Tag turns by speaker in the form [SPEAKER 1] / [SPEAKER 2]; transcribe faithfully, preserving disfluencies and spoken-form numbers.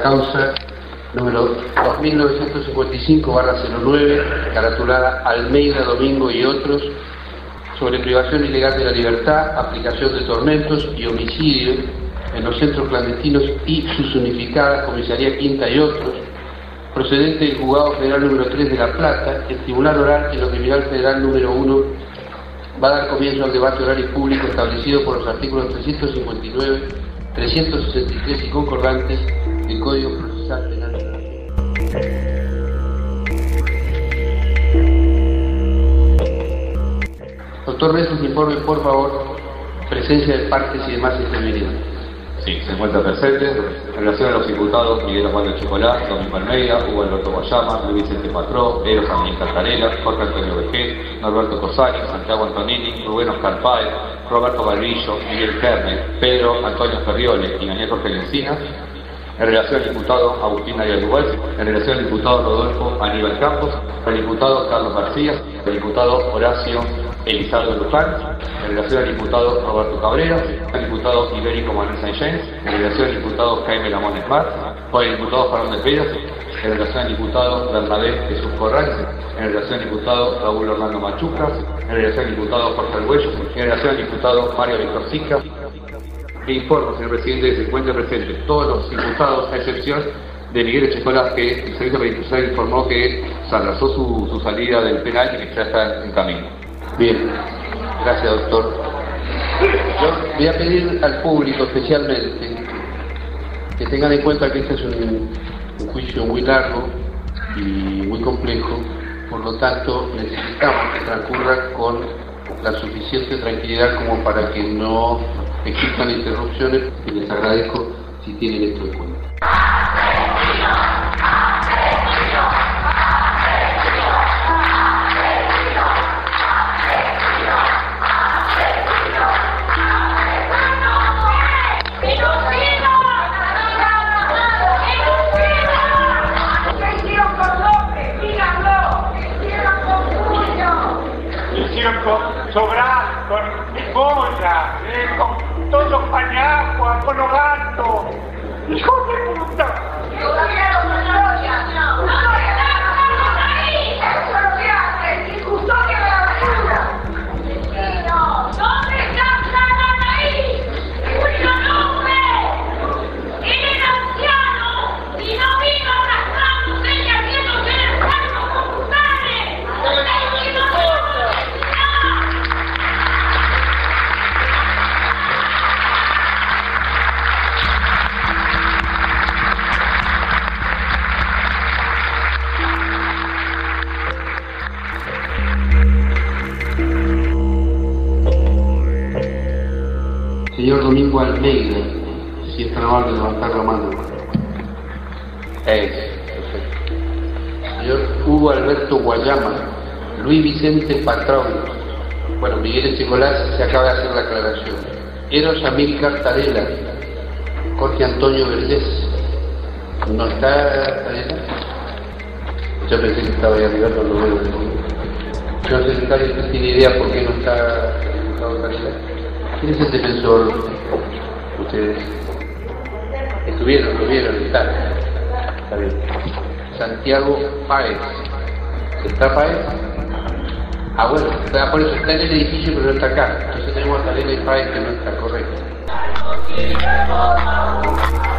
[SPEAKER 1] causa número dos mil novecientos cincuenta y cinco barra cero nueve, caratulada Almeida, Domingo y otros, sobre privación ilegal de la libertad, aplicación de tormentos y homicidio en los centros clandestinos y sus unificadas, Comisaría Quinta y otros, procedente del Juzgado Federal número tres de La Plata. El Tribunal Oral en lo Criminal Federal número uno va a dar comienzo al debate oral y público establecido por los artículos trescientos cincuenta y nueve, trescientos sesenta y tres y concordantes del Código Procesal Penal. Doctor Renzo, informe, por favor, presencia de partes y demás intervenientes.
[SPEAKER 2] Sí, se encuentra presente. En relación a los imputados Miguel Osvaldo Chocolá, Domingo Almeida, Hugo Alberto Guayama, Luis Vicente Patró, Eros Amín Cantarela, Jorge Antonio Vejez, Norberto Cosani, Santiago Antonini, Rubén Oscar Páez, Roberto Barbillo, Miguel Kerne, Pedro Antonio Ferriole y Daniel Jorge Lencina. En relación al imputado Agustín Arias Duval, en relación al imputado Rodolfo Aníbal Campos, el imputado Carlos García, el imputado Horacio Elizardo Luján, en relación al imputado Roberto Cabrera, el imputado Ibérico Manuel Saint-James, en relación al imputado Jaime Lamón Smart, por el imputado Fernández Pérez, en relación al imputado Bernabé Jesús Corral, en relación al imputado Raúl Orlando Machuca, en relación al imputado Jorge Arguello, en relación al imputado Mario Víctor Sica. E informo, señor presidente, que se encuentra presente todos los imputados, a excepción de Miguel Echecolás, que el Servicio Penitenciario informó que se atrasó su, su salida del penal y que ya está en camino.
[SPEAKER 1] Bien, gracias, doctor. Yo voy a pedir al público especialmente que tengan en cuenta que este es un, un juicio muy largo y muy complejo, por lo tanto necesitamos que transcurra con la suficiente tranquilidad como para que no existan interrupciones, y les agradezco si tienen esto en cuenta.
[SPEAKER 3] Sobrar, con cebolla, eh, con todo pañagua, con hogato. ¡Hijo de puta!
[SPEAKER 4] Todavía no se gloria. No, no, no, ahí. Eso es lo que hace. Injustoria de la basura. No, ¿dónde está ahí? ¡Cuyo nombre! Él era anciano y no vino arrastrándose y haciéndose el salvo con ustedes. ¡Ustedes no son!
[SPEAKER 1] Señor Domingo Almeida, si es tan amable de levantar la mano. Es, perfecto. Señor Hugo Alberto Guayama, Luis Vicente Patrón. Bueno, Miguel Echecolás se acaba de hacer la aclaración. Eros Amílcar Tarela, Jorge Antonio Verdés. ¿No está Tarela? Yo pensé que estaba ahí arriba, no lo veo. Señor secretario, ¿usted tiene idea por qué no está el diputado Tarela? ¿Quién es el defensor? Ustedes estuvieron, lo vieron, están. Está bien. Santiago Páez. ¿Está Páez? Ah, bueno, está, por eso está en el edificio, pero no está acá. Entonces tenemos a Tarela y Páez que no está, correcto.